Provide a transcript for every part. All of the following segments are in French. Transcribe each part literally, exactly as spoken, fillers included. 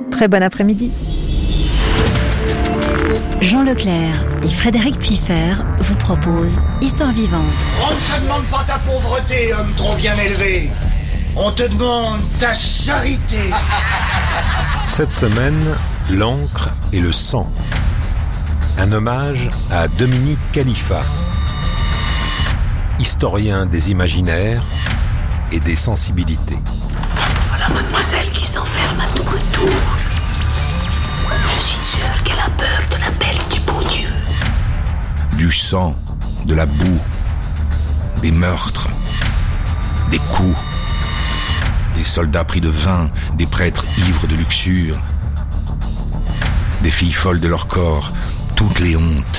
Très bon après-midi. Jean Leclerc et Frédéric Piffer vous proposent Histoire vivante. On ne te demande pas ta pauvreté, homme trop bien élevé. On te demande ta charité. Cette semaine, l'encre et le sang. Un hommage à Dominique Khalifa, historien des imaginaires et des sensibilités. Voilà mademoiselle qui s'enferme à double tour. Je suis sûr qu'elle a peur de l'appel du bon Dieu. Du sang, de la boue, des meurtres, des coups, des soldats pris de vin, des prêtres ivres de luxure, des filles folles de leur corps, toutes les hontes.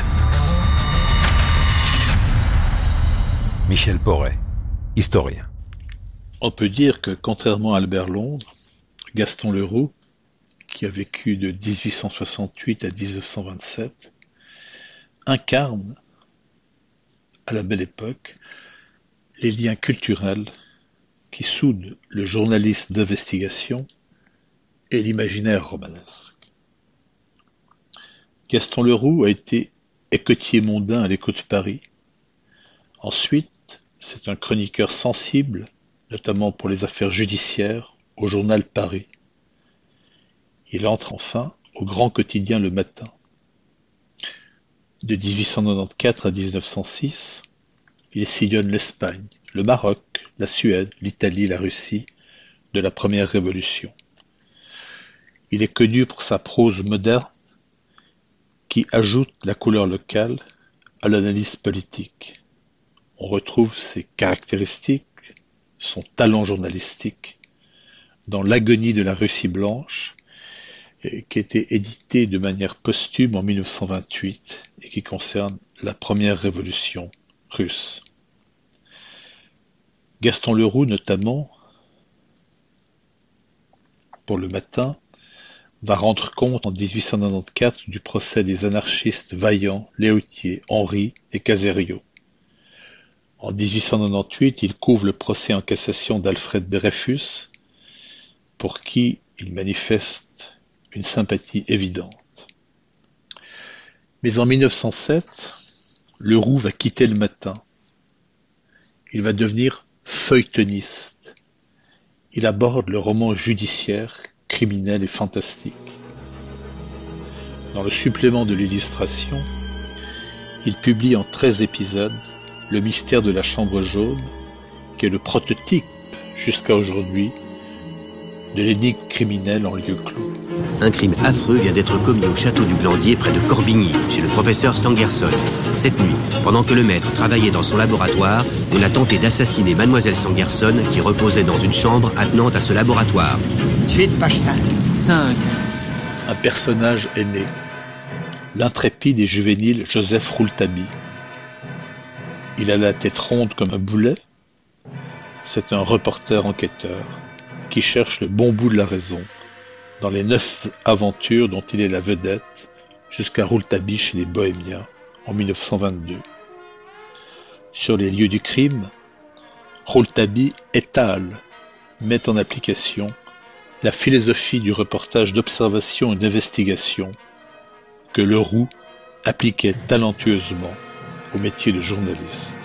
Michel Porret, historien. On peut dire que, contrairement à Albert Londres, Gaston Leroux, qui a vécu de dix-huit cent soixante-huit à dix-neuf cent vingt-sept, incarne, à la Belle Époque, les liens culturels qui soudent le journaliste d'investigation et l'imaginaire romanesque. Gaston Leroux a été écoutier mondain à l'Écho de Paris. Ensuite, c'est un chroniqueur sensible, notamment pour les affaires judiciaires, au journal Paris. Il entre enfin au grand quotidien Le Matin. De dix-huit cent quatre-vingt-quatorze à dix-neuf cent six, il sillonne l'Espagne, le Maroc, la Suède, l'Italie, la Russie, de la première révolution. Il est connu pour sa prose moderne, qui ajoute la couleur locale à l'analyse politique. On retrouve ses caractéristiques, son talent journalistique, dans L'agonie de la Russie blanche, qui a été édité de manière posthume en mille neuf cent vingt-huit et qui concerne la première révolution russe. Gaston Leroux, notamment, pour Le Matin, va rendre compte en dix-huit cent quatre-vingt-quatorze du procès des anarchistes Vaillant, Léautier, Henry et Caserio. En dix-huit cent quatre-vingt-huit, il couvre le procès en cassation d'Alfred Dreyfus, pour qui il manifeste une sympathie évidente. Mais en mille neuf cent sept, Leroux va quitter Le Matin. Il va devenir feuilletoniste. Il aborde le roman judiciaire, criminel et fantastique. Dans le supplément de l'illustration, il publie en treize épisodes Le mystère de la chambre jaune, qui est le prototype, jusqu'à aujourd'hui, de l'énigme criminelle en lieu clos. Un crime affreux vient d'être commis au château du Glandier près de Corbigny, chez le professeur Stangerson. Cette nuit, pendant que le maître travaillait dans son laboratoire, on a tenté d'assassiner mademoiselle Stangerson qui reposait dans une chambre attenante à ce laboratoire. Suite, page cinq. cinq. Un personnage est né, l'intrépide et juvénile Joseph Rouletabille. Il a la tête ronde comme un boulet. C'est un reporter enquêteur qui cherche le bon bout de la raison dans les neuf aventures dont il est la vedette jusqu'à Rouletabille chez les Bohémiens en mille neuf cent vingt-deux. Sur les lieux du crime, Rouletabille étale, met en application la philosophie du reportage d'observation et d'investigation que Leroux appliquait talentueusement au métier de journaliste.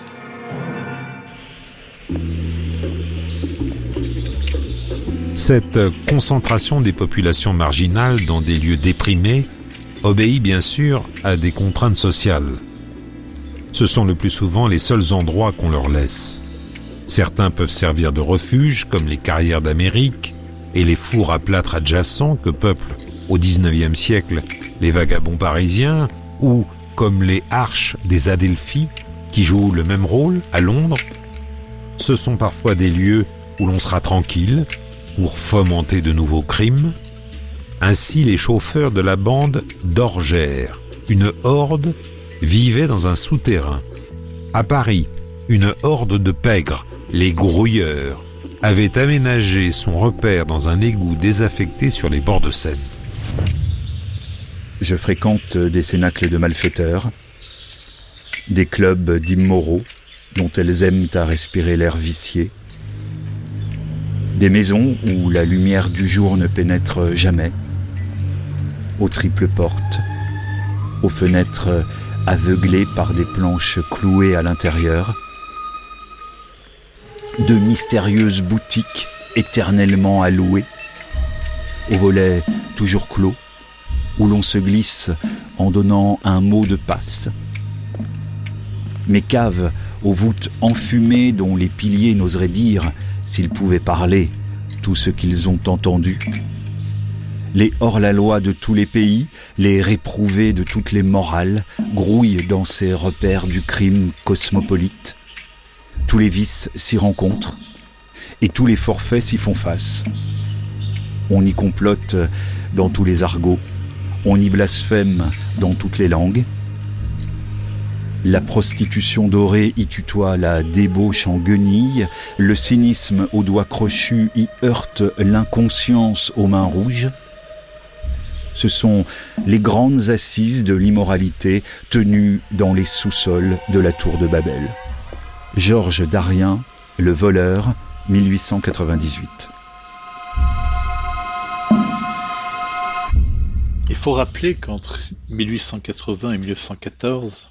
Cette concentration des populations marginales dans des lieux déprimés obéit bien sûr à des contraintes sociales. Ce sont le plus souvent les seuls endroits qu'on leur laisse. Certains peuvent servir de refuge, comme les carrières d'Amérique et les fours à plâtre adjacents que peuplent au dix-neuvième siècle les vagabonds parisiens, ou comme les arches des Adelphi qui jouent le même rôle à Londres. Ce sont parfois des lieux où l'on sera tranquille pour fomenter de nouveaux crimes. Ainsi, les chauffeurs de la bande d'Orgères, une horde, vivaient dans un souterrain. À Paris, une horde de pègres, les grouilleurs, avait aménagé son repère dans un égout désaffecté sur les bords de Seine. Je fréquente des cénacles de malfaiteurs, des clubs d'immoraux dont elles aiment à respirer l'air vicié, des maisons où la lumière du jour ne pénètre jamais, aux triples portes, aux fenêtres aveuglées par des planches clouées à l'intérieur, de mystérieuses boutiques éternellement à louer, aux volets toujours clos, où l'on se glisse en donnant un mot de passe. Mes caves aux voûtes enfumées dont les piliers n'oseraient dire, s'ils pouvaient parler, tout ce qu'ils ont entendu. Les hors-la-loi de tous les pays, les réprouvés de toutes les morales, grouillent dans ces repères du crime cosmopolite. Tous les vices s'y rencontrent, et tous les forfaits s'y font face. On y complote dans tous les argots, on y blasphème dans toutes les langues. La prostitution dorée y tutoie la débauche en guenilles, le cynisme aux doigts crochus y heurte l'inconscience aux mains rouges. Ce sont les grandes assises de l'immoralité tenues dans les sous-sols de la tour de Babel. Georges Darien, Le voleur, mille huit cent quatre-vingt-dix-huit. Il faut rappeler qu'entre mille huit cent quatre-vingts et mille neuf cent quatorze,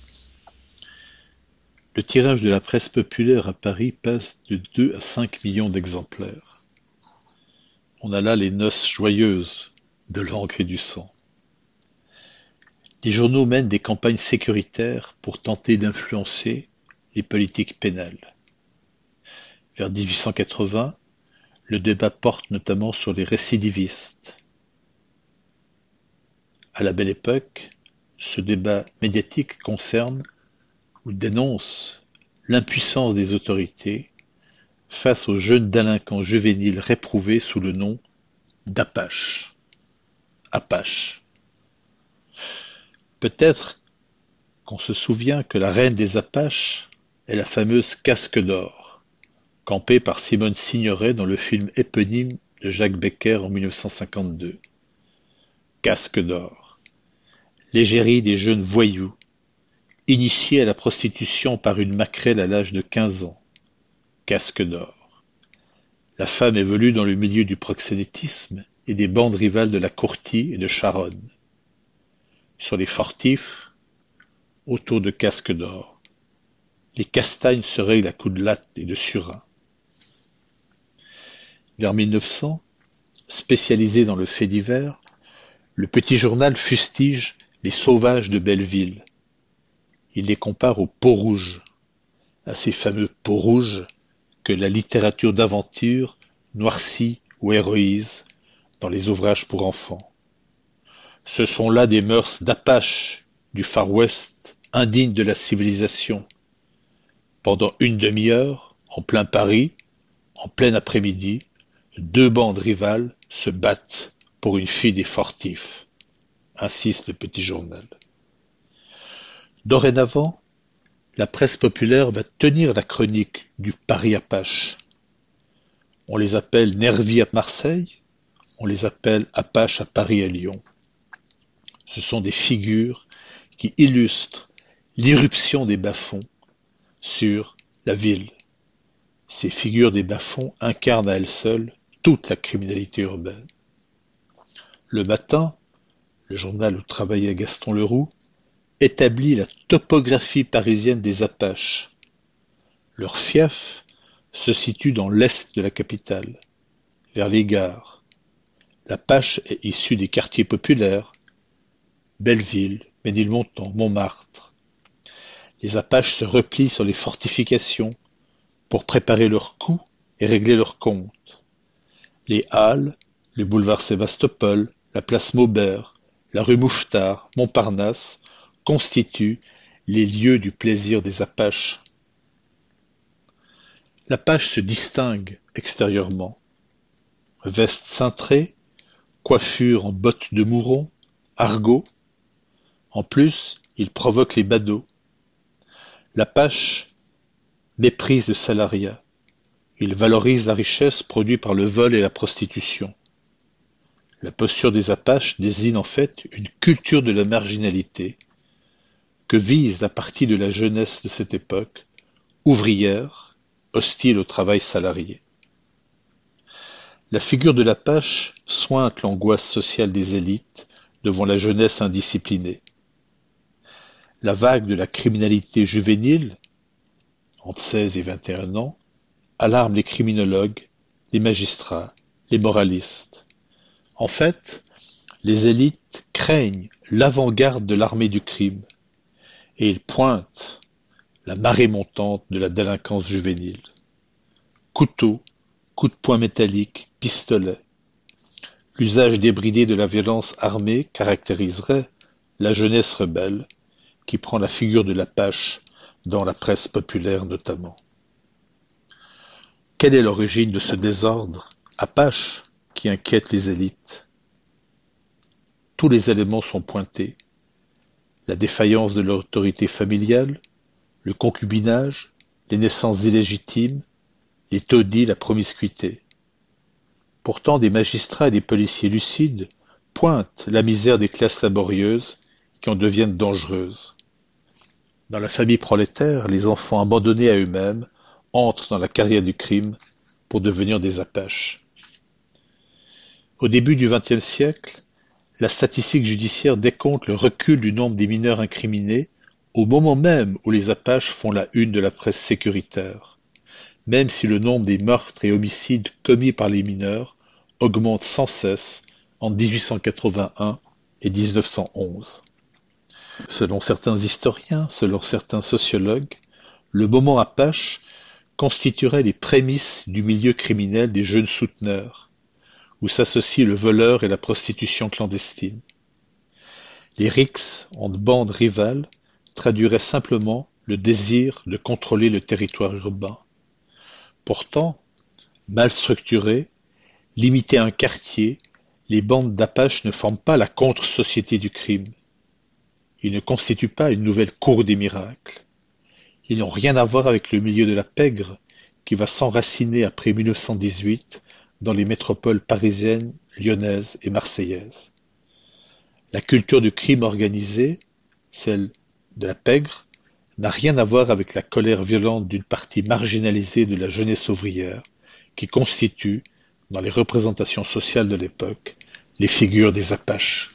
le tirage de la presse populaire à Paris passe de deux à cinq millions d'exemplaires. On a là les noces joyeuses de l'encre et du sang. Les journaux mènent des campagnes sécuritaires pour tenter d'influencer les politiques pénales. Vers dix-huit cent quatre-vingts, le débat porte notamment sur les récidivistes. À la Belle Époque, ce débat médiatique concerne ou dénonce l'impuissance des autorités face aux jeunes délinquants juvéniles réprouvés sous le nom d'Apaches. Apaches. Peut-être qu'on se souvient que la reine des Apaches est la fameuse Casque d'or, campée par Simone Signoret dans le film éponyme de Jacques Becker en mille neuf cent cinquante-deux. Casque d'or. L'égérie des jeunes voyous, initiés à la prostitution par une maquerelle à l'âge de quinze ans. Casque d'or. La femme évolue dans le milieu du proxénétisme et des bandes rivales de la Courtille et de Charonne. Sur les fortifs, autour de Casque d'or, les castagnes se règlent à coups de latte et de surin. Vers mille neuf cents, spécialisé dans le fait divers, le petit journal fustige les sauvages de Belleville. Il les compare aux peaux rouges, à ces fameux peaux rouges que la littérature d'aventure noircit ou héroïse dans les ouvrages pour enfants. Ce sont là des mœurs d'Apaches du Far West, indignes de la civilisation. Pendant une demi-heure, en plein Paris, en plein après-midi, deux bandes rivales se battent pour une fille des fortifs, insiste le petit journal. Dorénavant, la presse populaire va tenir la chronique du Paris Apache. On les appelle nervis à Marseille, on les appelle Apaches à Paris et Lyon. Ce sont des figures qui illustrent l'irruption des bas-fonds sur la ville. Ces figures des bas-fonds incarnent à elles seules toute la criminalité urbaine. Le Matin, le journal où travaillait Gaston Leroux, établit la topographie parisienne des Apaches. Leur fief se situe dans l'est de la capitale, vers les gares. L'Apache est issue des quartiers populaires, Belleville, Ménilmontant, Montmartre. Les Apaches se replient sur les fortifications pour préparer leurs coups et régler leurs comptes. Les Halles, le boulevard Sébastopol, la place Maubert, la rue Mouffetard, Montparnasse constituent les lieux du plaisir des Apaches. L'Apache se distingue extérieurement. Veste cintrée, coiffure en bottes de mouron, argot. En plus, il provoque les badauds. L'Apache méprise le salariat. Il valorise la richesse produite par le vol et la prostitution. La posture des Apaches désigne en fait une culture de la marginalité que vise la partie de la jeunesse de cette époque, ouvrière, hostile au travail salarié. La figure de l'Apache sointe l'angoisse sociale des élites devant la jeunesse indisciplinée. La vague de la criminalité juvénile, entre seize et vingt et un ans, alarme les criminologues, les magistrats, les moralistes. En fait, les élites craignent l'avant-garde de l'armée du crime et ils pointent la marée montante de la délinquance juvénile. Couteaux, coups de poing métalliques, pistolets. L'usage débridé de la violence armée caractériserait la jeunesse rebelle qui prend la figure de l'Apache dans la presse populaire notamment. Quelle est l'origine de ce désordre Apache qui inquiète les élites? Tous les éléments sont pointés. La défaillance de l'autorité familiale, le concubinage, les naissances illégitimes, les taudis, la promiscuité. Pourtant, des magistrats et des policiers lucides pointent la misère des classes laborieuses qui en deviennent dangereuses. Dans la famille prolétaire, les enfants abandonnés à eux-mêmes entrent dans la carrière du crime pour devenir des Apaches. Au début du vingtième siècle, la statistique judiciaire décompte le recul du nombre des mineurs incriminés au moment même où les Apaches font la une de la presse sécuritaire, même si le nombre des meurtres et homicides commis par les mineurs augmente sans cesse entre dix-huit cent quatre-vingt-un et dix-neuf cent onze. Selon certains historiens, selon certains sociologues, le moment Apache constituerait les prémices du milieu criminel des jeunes souteneurs, où s'associent le voleur et la prostitution clandestine. Les rixes entre bandes rivales traduiraient simplement le désir de contrôler le territoire urbain. Pourtant, mal structurées, limitées à un quartier, les bandes d'Apaches ne forment pas la contre-société du crime. Ils ne constituent pas une nouvelle cour des miracles. Ils n'ont rien à voir avec le milieu de la pègre qui va s'enraciner après mille neuf cent dix-huit dans les métropoles parisiennes, lyonnaises et marseillaises. La culture du crime organisé, celle de la pègre, n'a rien à voir avec la colère violente d'une partie marginalisée de la jeunesse ouvrière qui constitue, dans les représentations sociales de l'époque, les figures des Apaches.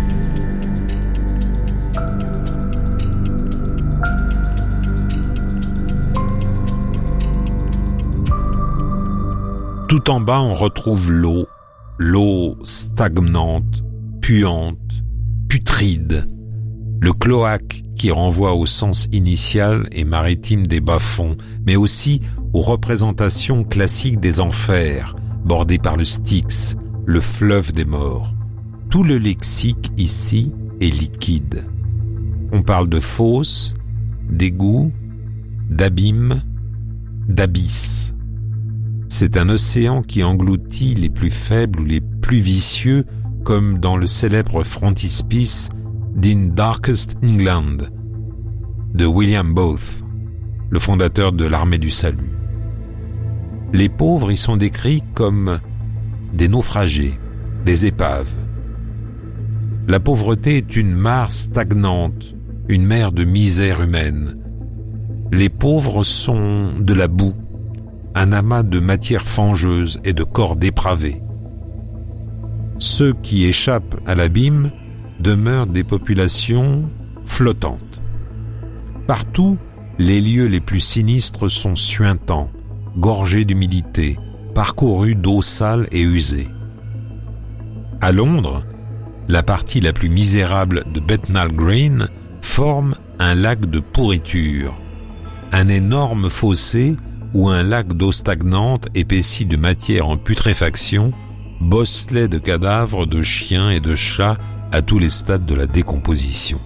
Tout en bas, on retrouve l'eau, l'eau stagnante, puante, putride, le cloaque qui renvoie au sens initial et maritime des bas-fonds, mais aussi aux représentations classiques des enfers, bordés par le Styx, le fleuve des morts. Tout le lexique ici est liquide. On parle de fosse, d'égout, d'abîme, d'abysse. C'est un océan qui engloutit les plus faibles ou les plus vicieux, comme dans le célèbre frontispice d'In Darkest England de William Booth, le fondateur de l'Armée du Salut. Les pauvres y sont décrits comme des naufragés, des épaves. La pauvreté est une mare stagnante, une mer de misère humaine. Les pauvres sont de la boue, un amas de matière fangeuse et de corps dépravés. Ceux qui échappent à l'abîme demeurent des populations flottantes. Partout, les lieux les plus sinistres sont suintants, gorgés d'humidité, parcourus d'eau sale et usée. À Londres, la partie la plus misérable de Bethnal Green forme un lac de pourriture, un énorme fossé où un lac d'eau stagnante épaissi de matière en putréfaction bosselait de cadavres de chiens et de chats à tous les stades de la décomposition.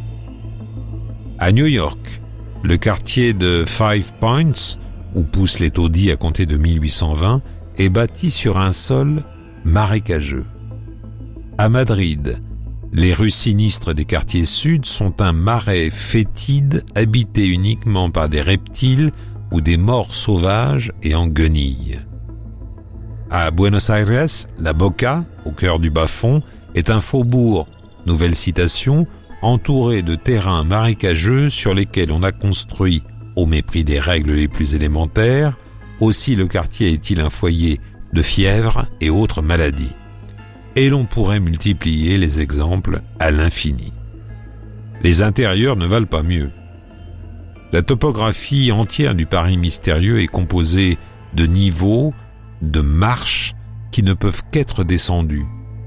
À New York, le quartier de Five Points, où poussent les taudis à compter de mille huit cent vingt, est bâti sur un sol marécageux. À Madrid, les rues sinistres des quartiers sud sont un marais fétide habité uniquement par des reptiles ou des morts sauvages et en guenilles. À Buenos Aires, la Boca, au cœur du bas-fond, est un faubourg, nouvelle citation, entouré de terrains marécageux sur lesquels on a construit, au mépris des règles les plus élémentaires. Aussi le quartier est-il un foyer de fièvre et autres maladies. Et l'on pourrait multiplier les exemples à l'infini. Les intérieurs ne valent pas mieux. La topographie entière du Paris mystérieux est composée de niveaux, de marches qui ne peuvent qu'être descendues.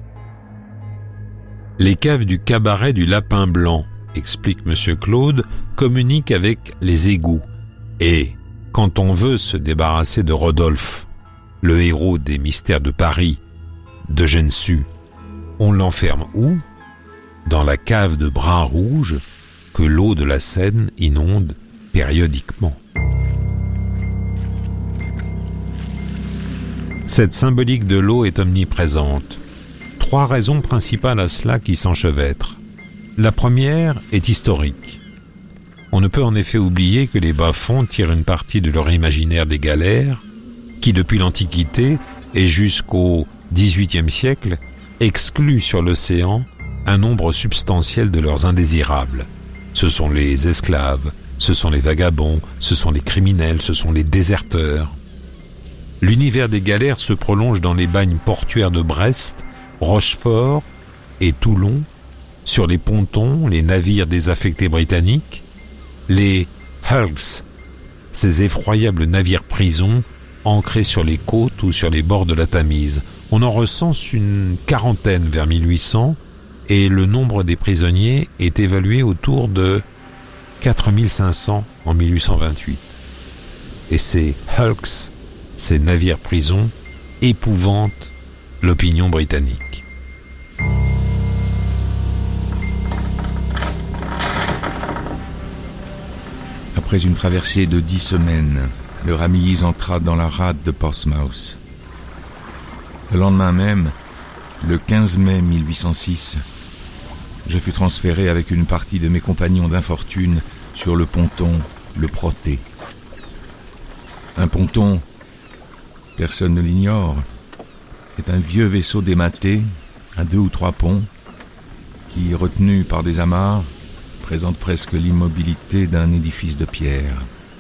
Les caves du cabaret du Lapin Blanc, explique Monsieur Claude, communiquent avec les égouts. Et, quand on veut se débarrasser de Rodolphe, le héros des mystères de Paris, d'Eugène Sue, on l'enferme où ? Dans la cave de Bras Rouge que l'eau de la Seine inonde périodiquement. Cette symbolique de l'eau est omniprésente. Trois raisons principales à cela qui s'enchevêtrent. La première est historique. On ne peut en effet oublier que les bas-fonds tirent une partie de leur imaginaire des galères, qui depuis l'Antiquité et jusqu'au dix-huitième siècle excluent sur l'océan un nombre substantiel de leurs indésirables. Ce sont les esclaves, ce sont les vagabonds, ce sont les criminels, ce sont les déserteurs. L'univers des galères se prolonge dans les bagnes portuaires de Brest, Rochefort et Toulon, sur les pontons, les navires désaffectés britanniques, les hulks, ces effroyables navires-prisons ancrés sur les côtes ou sur les bords de la Tamise. On en recense une quarantaine vers mille huit cents et le nombre des prisonniers est évalué autour de quatre mille cinq cents en mille huit cent vingt-huit. Et ces hulks, ces navires-prisons, épouvantent l'opinion britannique. Après une traversée de dix semaines, le Ramillies entra dans la rade de Portsmouth. Le lendemain même, le quinze mai mille huit cent six, je fus transféré avec une partie de mes compagnons d'infortune sur le ponton Le Protée. Un ponton, personne ne l'ignore, est un vieux vaisseau dématé à deux ou trois ponts qui, retenu par des amarres, présente presque l'immobilité d'un édifice de pierre.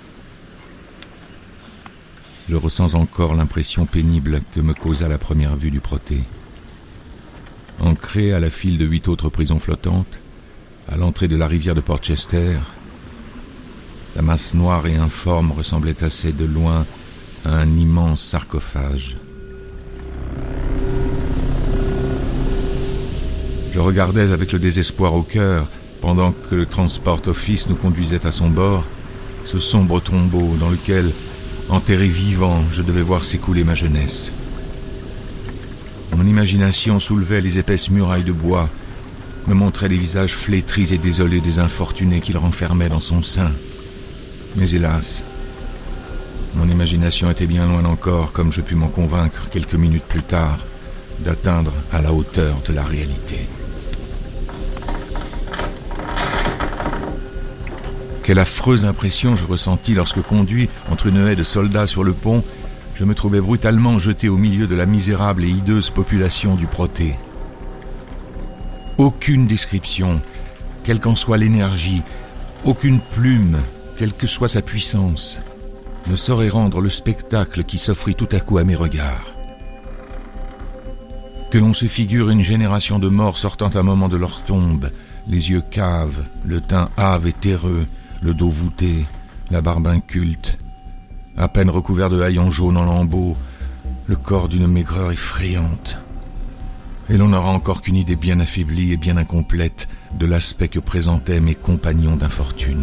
Je ressens encore l'impression pénible que me causa la première vue du Protée. Ancré à la file de huit autres prisons flottantes, à l'entrée de la rivière de Portchester, sa masse noire et informe ressemblait assez de loin à un immense sarcophage. Je regardais avec le désespoir au cœur, pendant que le Transport Office nous conduisait à son bord, ce sombre tombeau dans lequel, enterré vivant, je devais voir s'écouler ma jeunesse. Mon imagination soulevait les épaisses murailles de bois, me montrait les visages flétris et désolés des infortunés qu'il renfermait dans son sein. Mais hélas, mon imagination était bien loin encore, comme je pus m'en convaincre quelques minutes plus tard, d'atteindre à la hauteur de la réalité. Quelle affreuse impression je ressentis lorsque, conduit entre une haie de soldats sur le pont, je me trouvais brutalement jeté au milieu de la misérable et hideuse population du Protée. Aucune description, quelle qu'en soit l'énergie, aucune plume, quelle que soit sa puissance, ne saurait rendre le spectacle qui s'offrit tout à coup à mes regards. Que l'on se figure une génération de morts sortant un moment de leur tombe, les yeux caves, le teint hâve et terreux, le dos voûté, la barbe inculte, à peine recouvert de haillons jaunes en lambeaux, le corps d'une maigreur effrayante. Et l'on n'aura encore qu'une idée bien affaiblie et bien incomplète de l'aspect que présentaient mes compagnons d'infortune.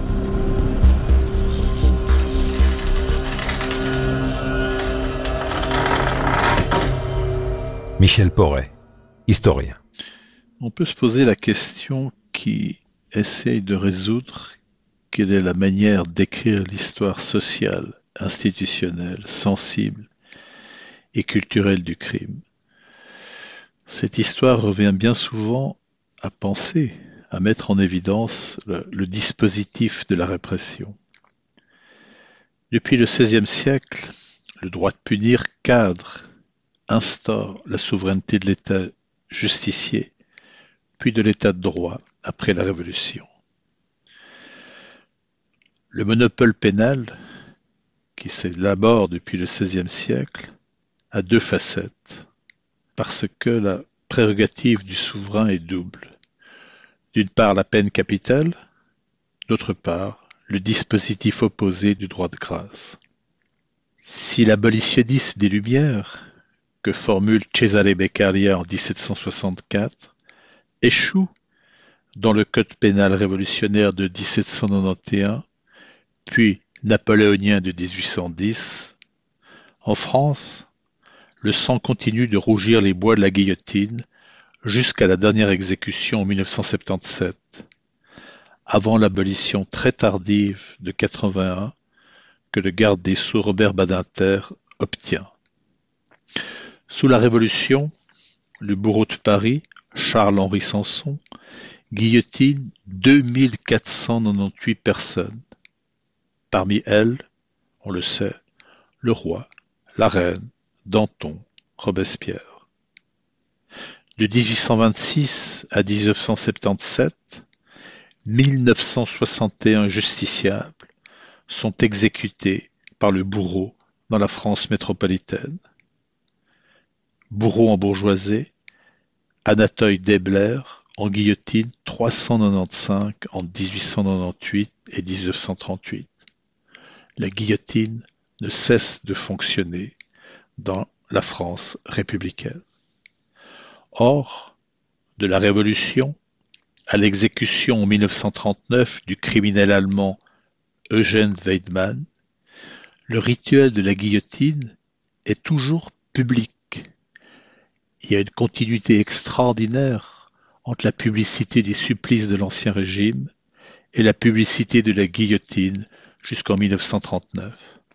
Michel Porret, historien. On peut se poser la question qui essaye de résoudre quelle est la manière d'écrire l'histoire sociale, institutionnelle, sensible et culturelle du crime. Cette histoire revient bien souvent à penser, à mettre en évidence le, le dispositif de la répression. Depuis le seizième siècle, le droit de punir cadre, instaure la souveraineté de l'État justicier, puis de l'État de droit après la Révolution. Le monopole pénal, qui s'élabore depuis le seizième siècle, a deux facettes, parce que la prérogative du souverain est double. D'une part, la peine capitale, d'autre part, le dispositif opposé du droit de grâce. Si l'abolitionnisme des Lumières, que formule Cesare Beccaria en dix-sept cent soixante-quatre, échoue dans le code pénal révolutionnaire de dix-sept cent quatre-vingt-onze, puis napoléonien de dix-huit cent dix, en France, le sang continue de rougir les bois de la guillotine jusqu'à la dernière exécution en mille neuf cent soixante-dix-sept, avant l'abolition très tardive de quatre-vingt-un que le garde des Sceaux Robert Badinter obtient. Sous la Révolution, le bourreau de Paris, Charles-Henri Sanson, guillotine deux mille quatre cent quatre-vingt-dix-huit personnes. Parmi elles, on le sait, le roi, la reine, Danton, Robespierre. De dix-huit cent vingt-six à dix-neuf cent soixante-dix-sept, mille neuf cent soixante et un justiciables sont exécutés par le bourreau dans la France métropolitaine. Bourreau embourgeoisé, Anatole Debler en guillotine trois cent quatre-vingt-quinze entre dix-huit cent quatre-vingt-dix-huit et dix-neuf cent trente-huit. La guillotine ne cesse de fonctionner dans la France républicaine. Or, de la Révolution à l'exécution en mille neuf cent trente-neuf du criminel allemand Eugen Weidmann, le rituel de la guillotine est toujours public. Il y a une continuité extraordinaire entre la publicité des supplices de l'Ancien Régime et la publicité de la guillotine jusqu'en mille neuf cent trente-neuf.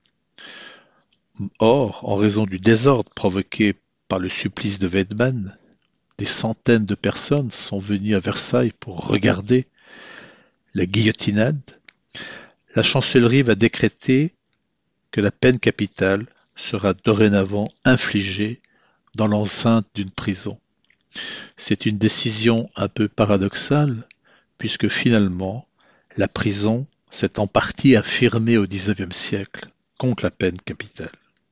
Or, en raison du désordre provoqué par le supplice de Weidmann, des centaines de personnes sont venues à Versailles pour regarder la guillotinade. La chancellerie va décréter que la peine capitale sera dorénavant infligée dans l'enceinte d'une prison. C'est une décision un peu paradoxale, puisque finalement, la prison s'est en partie affirmée au dix-neuvième siècle contre la peine capitale.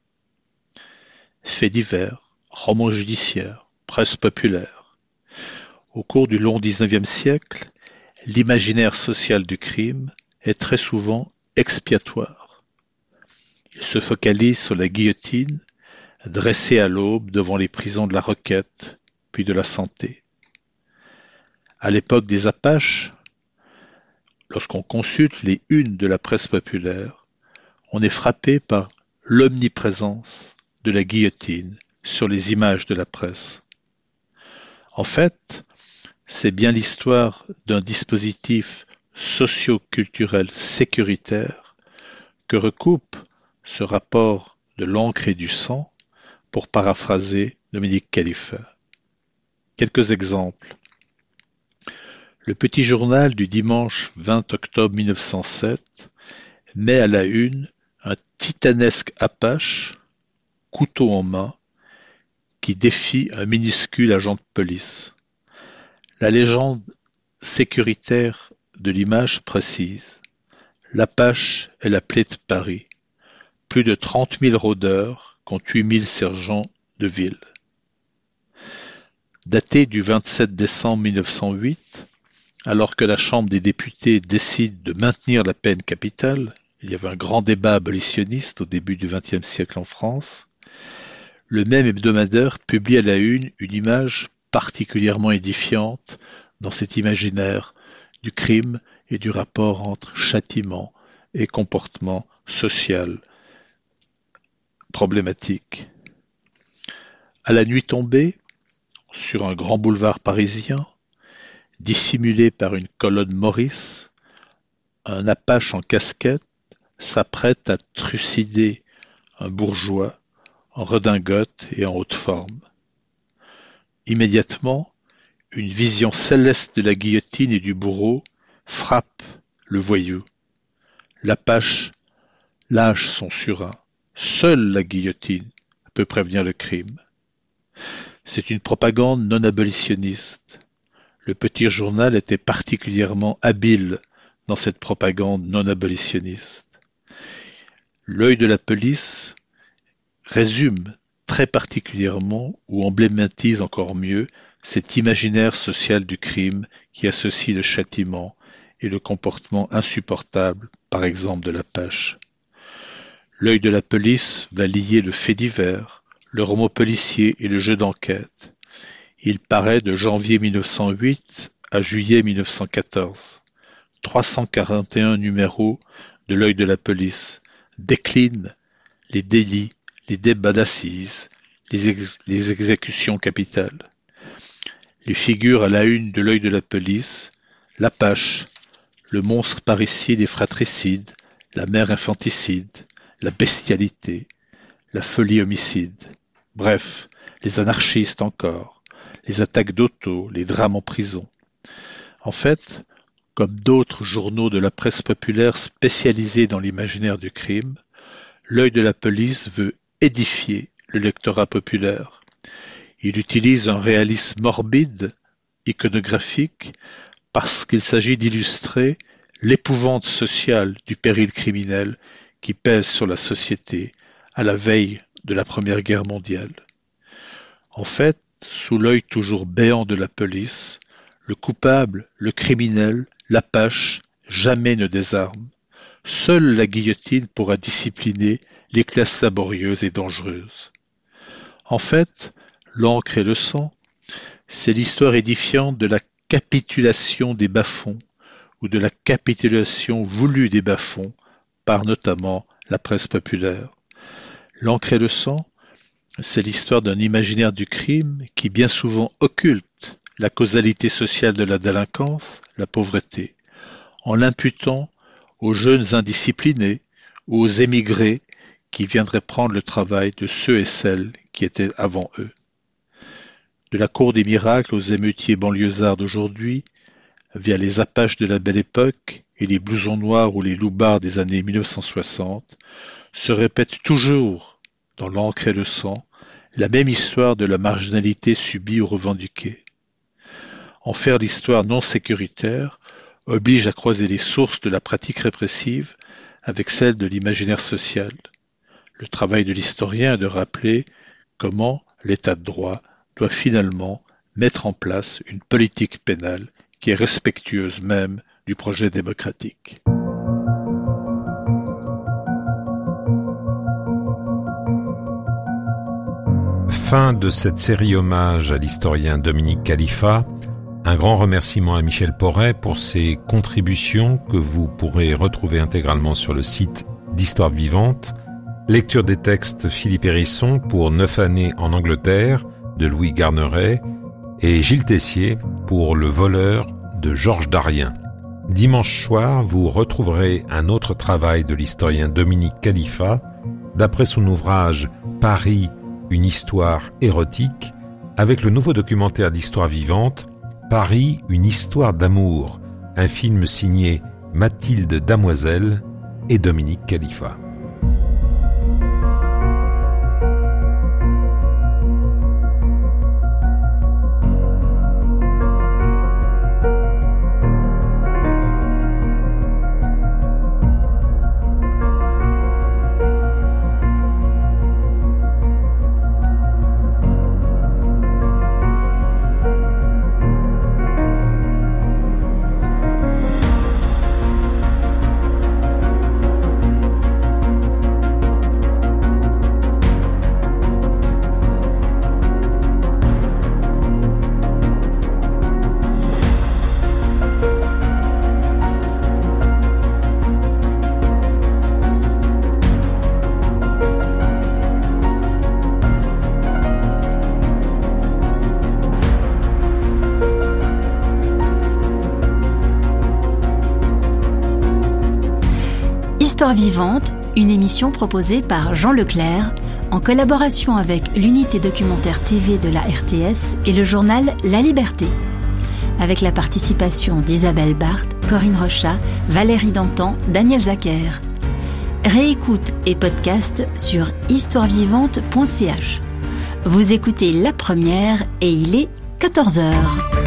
Faits divers, romans judiciaires, presse populaire. Au cours du long dix-neuvième siècle, l'imaginaire social du crime est très souvent expiatoire. Il se focalise sur la guillotine, dressée à l'aube devant les prisons de la Requête, puis de la Santé. À l'époque des Apaches, lorsqu'on consulte les unes de la presse populaire, on est frappé par l'omniprésence de la guillotine sur les images de la presse. En fait, c'est bien l'histoire d'un dispositif socio-culturel sécuritaire que recoupe ce rapport de l'encre et du sang, pour paraphraser Dominique Khalifa. Quelques exemples. Le petit journal du dimanche vingt octobre mille neuf cent sept met à la une un titanesque Apache, couteau en main, qui défie un minuscule agent de police. La légende sécuritaire de l'image précise: l'Apache est la plaie de Paris. Plus de trente mille rôdeurs contre huit mille sergents de ville. Daté du vingt-sept décembre mille neuf cent huit, alors que la Chambre des députés décide de maintenir la peine capitale, il y avait un grand débat abolitionniste au début du vingtième siècle en France, le même hebdomadaire publie à la une une image particulièrement édifiante dans cet imaginaire du crime et du rapport entre châtiment et comportement social problématique. À la nuit tombée, sur un grand boulevard parisien, dissimulé par une colonne Maurice, un Apache en casquette s'apprête à trucider un bourgeois en redingote et en haute forme. Immédiatement, une vision céleste de la guillotine et du bourreau frappe le voyou. L'Apache lâche son surin. Seule la guillotine peut prévenir le crime. C'est une propagande non abolitionniste. Le petit journal était particulièrement habile dans cette propagande non abolitionniste. L'œil de la police résume très particulièrement ou emblématise encore mieux cet imaginaire social du crime qui associe le châtiment et le comportement insupportable, par exemple de l'apache. L'œil de la police va lier le fait divers, le roman policier et le jeu d'enquête. Il paraît de janvier mille neuf cent huit à juillet mille neuf cent quatorze. trois cent quarante et un numéros de l'œil de la police déclinent les délits, les débats d'assises, les, ex- les exécutions capitales. Les figures à la une de l'œil de la police, l'apache, le monstre parricide et fratricide, la mère infanticide, la bestialité, la folie homicide. Bref, les anarchistes encore, les attaques d'auto, les drames en prison. En fait, comme d'autres journaux de la presse populaire spécialisés dans l'imaginaire du crime, l'œil de la police veut édifier le lectorat populaire. Il utilise un réalisme morbide, iconographique, parce qu'il s'agit d'illustrer l'épouvante sociale du péril criminel qui pèse sur la société à la veille de la Première Guerre mondiale. En fait, sous l'œil toujours béant de la police, le coupable, le criminel, l'apache, jamais ne désarme. Seule la guillotine pourra discipliner les classes laborieuses et dangereuses. En fait, L'encre et le sang, c'est l'histoire édifiante de la capitulation des bas-fonds ou de la capitulation voulue des bas-fonds par notamment la presse populaire. L'encre et le sang, c'est l'histoire d'un imaginaire du crime qui bien souvent occulte la causalité sociale de la délinquance, la pauvreté, en l'imputant aux jeunes indisciplinés ou aux émigrés qui viendraient prendre le travail de ceux et celles qui étaient avant eux. De la cour des miracles aux émeutiers banlieusards d'aujourd'hui, via les apaches de la Belle Époque et les blousons noirs ou les loupards des années mille neuf cent soixante, se répète toujours, dans l'encre et le sang, la même histoire de la marginalité subie ou revendiquée. En faire l'histoire non sécuritaire oblige à croiser les sources de la pratique répressive avec celles de l'imaginaire social. Le travail de l'historien est de rappeler comment l'État de droit doit finalement mettre en place une politique pénale qui est respectueuse même du projet démocratique. Fin de cette série hommage à l'historien Dominique Khalifa. Un grand remerciement à Michel Porret pour ses contributions que vous pourrez retrouver intégralement sur le site d'Histoire Vivante. Lecture des textes Philippe Hérisson pour Neuf années en Angleterre de Louis Garneret et Gilles Tessier pour Le voleur de Georges Darien. Dimanche soir, vous retrouverez un autre travail de l'historien Dominique Khalifa d'après son ouvrage Paris, une histoire érotique, avec le nouveau documentaire d'Histoire Vivante Paris, une histoire d'amour, un film signé Mathilde Damoiselle et Dominique Khalifa. Histoire Vivante, une émission proposée par Jean Leclerc en collaboration avec l'unité documentaire T V de la R T S et le journal La Liberté, avec la participation d'Isabelle Barthes, Corinne Rochat, Valérie Dantan, Daniel Zacher. Réécoute et podcast sur histoire vivante point c h. Vous écoutez La Première et il est quatorze heures.